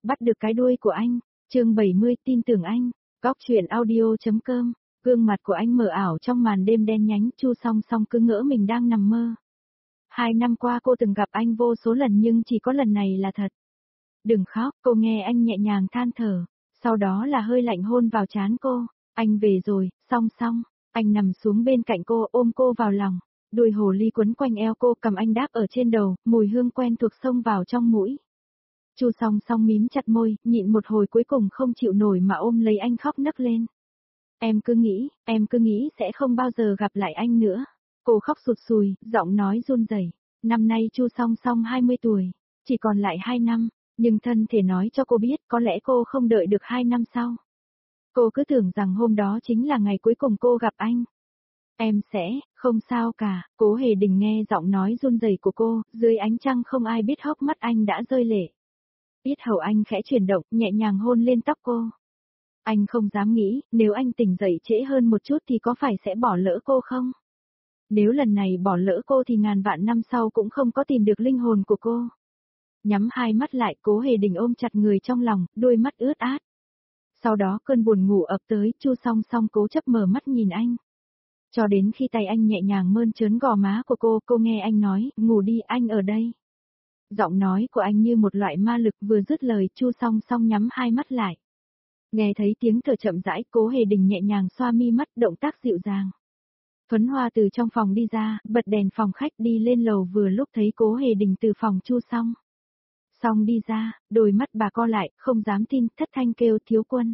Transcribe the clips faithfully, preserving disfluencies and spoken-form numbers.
bắt được cái đuôi của anh. Chương bảy mươi tin tưởng anh. Góc truyện audio.com. Gương mặt của anh mờ ảo trong màn đêm đen nhánh, Chu Song Song cứ ngỡ mình đang nằm mơ. Hai năm qua cô từng gặp anh vô số lần nhưng chỉ có lần này là thật. Đừng khóc, cô nghe anh nhẹ nhàng than thở, sau đó là hơi lạnh hôn vào trán cô. Anh về rồi, Song Song. Anh nằm xuống bên cạnh cô, ôm cô vào lòng. Đuôi hồ ly quấn quanh eo cô, cầm anh đáp ở trên đầu, mùi hương quen thuộc xông vào trong mũi. Chu Song Song mím chặt môi, nhịn một hồi cuối cùng không chịu nổi mà ôm lấy anh khóc nấc lên. Em cứ nghĩ, em cứ nghĩ sẽ không bao giờ gặp lại anh nữa. Cô khóc sụt sùi, giọng nói run rẩy. Năm nay Chu Song Song hai mươi tuổi, chỉ còn lại hai năm, nhưng thân thể nói cho cô biết có lẽ cô không đợi được hai năm sau. Cô cứ tưởng rằng hôm đó chính là ngày cuối cùng cô gặp anh. Em sẽ, không sao cả, Cố Hề Đình nghe giọng nói run rẩy của cô, dưới ánh trăng không ai biết hốc mắt anh đã rơi lệ. Yết hầu anh khẽ chuyển động, nhẹ nhàng hôn lên tóc cô. Anh không dám nghĩ, nếu anh tỉnh dậy trễ hơn một chút thì có phải sẽ bỏ lỡ cô không? Nếu lần này bỏ lỡ cô thì ngàn vạn năm sau cũng không có tìm được linh hồn của cô. Nhắm hai mắt lại, Cố Hề Đình ôm chặt người trong lòng, đôi mắt ướt át. Sau đó cơn buồn ngủ ập tới, Chu Song Song cố chấp mở mắt nhìn anh. Cho đến khi tay anh nhẹ nhàng mơn trớn gò má của cô, cô nghe anh nói, ngủ đi, anh ở đây. Giọng nói của anh như một loại ma lực, vừa dứt lời, Chu Song Song nhắm hai mắt lại. Nghe thấy tiếng thở chậm rãi, Cố Hề Đình nhẹ nhàng xoa mi mắt, động tác dịu dàng. Thuấn Hoa từ trong phòng đi ra, bật đèn phòng khách đi lên lầu, vừa lúc thấy Cố Hề Đình từ phòng Chu Song Song đi ra, đôi mắt bà co lại, không dám tin, thất thanh kêu thiếu quân.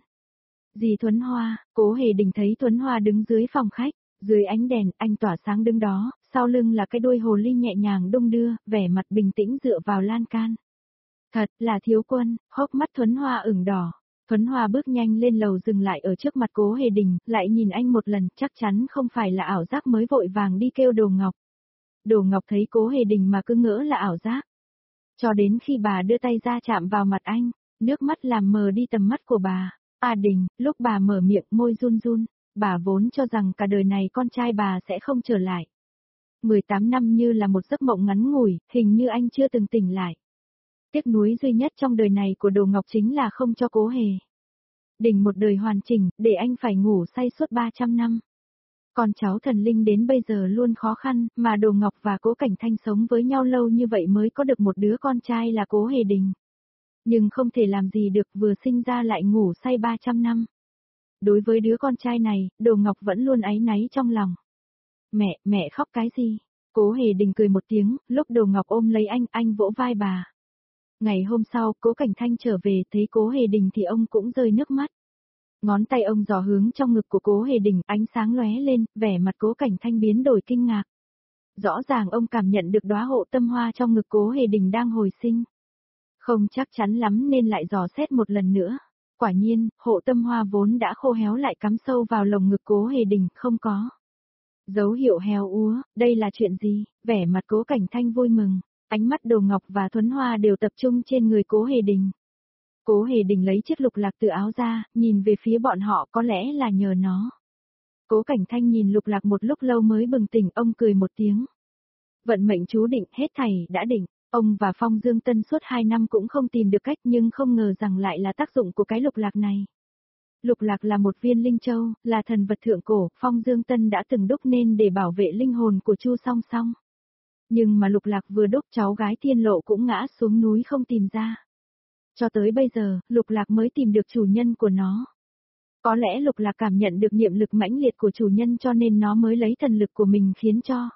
Dì Thuấn Hoa. Cố Hề Đình thấy Thuấn Hoa đứng dưới phòng khách, dưới ánh đèn, anh tỏa sáng đứng đó, sau lưng là cái đuôi hồ ly nhẹ nhàng đung đưa, vẻ mặt bình tĩnh dựa vào lan can. Thật là thiếu quân, hốc mắt Thuấn Hoa ửng đỏ. Thuấn Hoa bước nhanh lên lầu, dừng lại ở trước mặt Cố Hề Đình, lại nhìn anh một lần, chắc chắn không phải là ảo giác, mới vội vàng đi kêu Đồ Ngọc. Đồ Ngọc thấy Cố Hề Đình mà cứ ngỡ là ảo giác. Cho đến khi bà đưa tay ra chạm vào mặt anh, nước mắt làm mờ đi tầm mắt của bà. A Đình, lúc bà mở miệng môi run run, bà vốn cho rằng cả đời này con trai bà sẽ không trở lại. mười tám năm như là một giấc mộng ngắn ngủi, hình như anh chưa từng tỉnh lại. Tiếc nuối duy nhất trong đời này của Đồ Ngọc chính là không cho Cố Hề Đình một đời hoàn chỉnh, để anh phải ngủ say suốt ba trăm năm. Con cháu thần linh đến bây giờ luôn khó khăn, mà Đồ Ngọc và Cố Cảnh Thanh sống với nhau lâu như vậy mới có được một đứa con trai là Cố Hề Đình. Nhưng không thể làm gì được, vừa sinh ra lại ngủ say ba trăm năm. Đối với đứa con trai này, Đồ Ngọc vẫn luôn áy náy trong lòng. Mẹ, mẹ khóc cái gì? Cố Hề Đình cười một tiếng, lúc Đồ Ngọc ôm lấy anh, anh vỗ vai bà. Ngày hôm sau, Cố Cảnh Thanh trở về, thấy Cố Hề Đình thì ông cũng rơi nước mắt. Ngón tay ông dò hướng trong ngực của Cố Hề Đình, ánh sáng lóe lên, vẻ mặt Cố Cảnh Thanh biến đổi kinh ngạc. Rõ ràng ông cảm nhận được đóa hộ tâm hoa trong ngực Cố Hề Đình đang hồi sinh. Không chắc chắn lắm nên lại dò xét một lần nữa. Quả nhiên, hộ tâm hoa vốn đã khô héo lại cắm sâu vào lồng ngực Cố Hề Đình, không có dấu hiệu héo úa. Đây là chuyện gì? Vẻ mặt Cố Cảnh Thanh vui mừng, ánh mắt Đồ Ngọc và Thuấn Hoa đều tập trung trên người Cố Hề Đình. Cố Hề Đình lấy chiếc lục lạc từ áo ra, nhìn về phía bọn họ, có lẽ là nhờ nó. Cố Cảnh Thanh nhìn lục lạc một lúc lâu mới bừng tỉnh, ông cười một tiếng. Vận mệnh chú định, hết thảy đã định. Ông và Phong Dương Tân suốt hai năm cũng không tìm được cách, nhưng không ngờ rằng lại là tác dụng của cái lục lạc này. Lục lạc là một viên linh châu, là thần vật thượng cổ, Phong Dương Tân đã từng đúc nên để bảo vệ linh hồn của Chu Song Song. Nhưng mà lục lạc vừa đúc, cháu gái Thiên Lộ cũng ngã xuống núi không tìm ra. Cho tới bây giờ, lục lạc mới tìm được chủ nhân của nó. Có lẽ lục lạc cảm nhận được niệm lực mãnh liệt của chủ nhân, cho nên nó mới lấy thần lực của mình khiến cho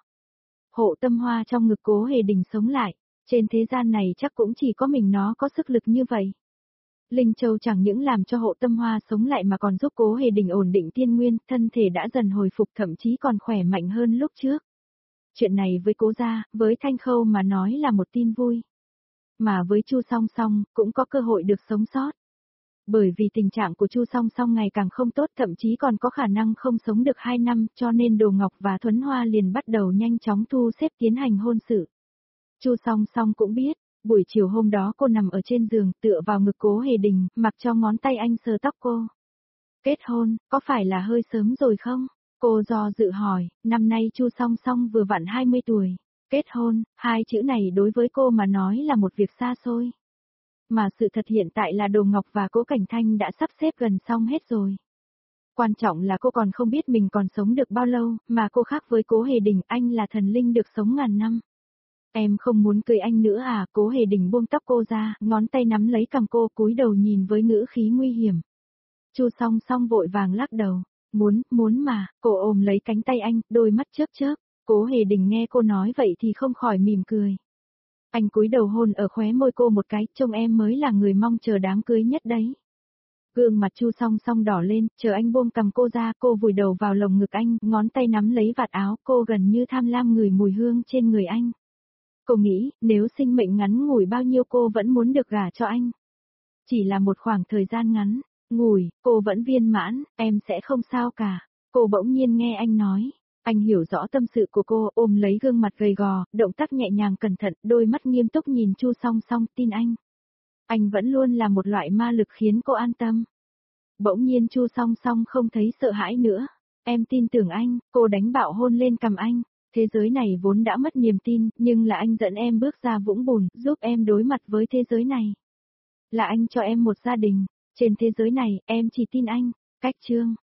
hộ tâm hoa trong ngực Cố Hề Đình sống lại. Trên thế gian này chắc cũng chỉ có mình nó có sức lực như vậy. Linh Châu chẳng những làm cho hộ tâm hoa sống lại mà còn giúp Cố Hề Đình ổn định tiên nguyên, thân thể đã dần hồi phục, thậm chí còn khỏe mạnh hơn lúc trước. Chuyện này với Cố gia, với Thanh Khâu mà nói là một tin vui. Mà với Chu Song Song, cũng có cơ hội được sống sót. Bởi vì tình trạng của Chu Song Song ngày càng không tốt, thậm chí còn có khả năng không sống được hai năm, cho nên Đồ Ngọc và Thuấn Hoa liền bắt đầu nhanh chóng thu xếp tiến hành hôn sự. Chu Song Song cũng biết, buổi chiều hôm đó cô nằm ở trên giường, tựa vào ngực Cố Hề Đình, mặc cho ngón tay anh sờ tóc cô. Kết hôn, có phải là hơi sớm rồi không? Cô do dự hỏi, năm nay Chu Song Song vừa vặn hai mươi tuổi. Kết hôn, hai chữ này đối với cô mà nói là một việc xa xôi. Mà sự thật hiện tại là Đồ Ngọc và Cố Cảnh Thanh đã sắp xếp gần xong hết rồi. Quan trọng là cô còn không biết mình còn sống được bao lâu, mà cô khác với Cố Hề Đình, anh là thần linh được sống ngàn năm. Em không muốn cưới anh nữa à? Cố Hề Đình buông tóc cô ra, ngón tay nắm lấy cằm cô, cúi đầu nhìn với ngữ khí nguy hiểm. Chu Song Song vội vàng lắc đầu. Muốn, muốn mà, cô ôm lấy cánh tay anh, đôi mắt chớp chớp. Cố Hề Đình nghe cô nói vậy thì không khỏi mỉm cười. Anh cúi đầu hôn ở khóe môi cô một cái, trông em mới là người mong chờ đám cưới nhất đấy. Gương mặt Chu Song Song đỏ lên, chờ anh buông cầm cô ra, cô vùi đầu vào lồng ngực anh, ngón tay nắm lấy vạt áo, cô gần như tham lam ngửi mùi hương trên người anh. Cô nghĩ, nếu sinh mệnh ngắn ngủi bao nhiêu cô vẫn muốn được gả cho anh. Chỉ là một khoảng thời gian ngắn, ngủi, cô vẫn viên mãn, em sẽ không sao cả. Cô bỗng nhiên nghe anh nói. Anh hiểu rõ tâm sự của cô, ôm lấy gương mặt gầy gò, động tác nhẹ nhàng cẩn thận, đôi mắt nghiêm túc nhìn Chu Song Song, tin anh. Anh vẫn luôn là một loại ma lực khiến cô an tâm. Bỗng nhiên Chu Song Song không thấy sợ hãi nữa. Em tin tưởng anh, cô đánh bạo hôn lên cằm anh. Thế giới này vốn đã mất niềm tin, nhưng là anh dẫn em bước ra vũng bùn, giúp em đối mặt với thế giới này. Là anh cho em một gia đình, trên thế giới này, em chỉ tin anh. Cách chương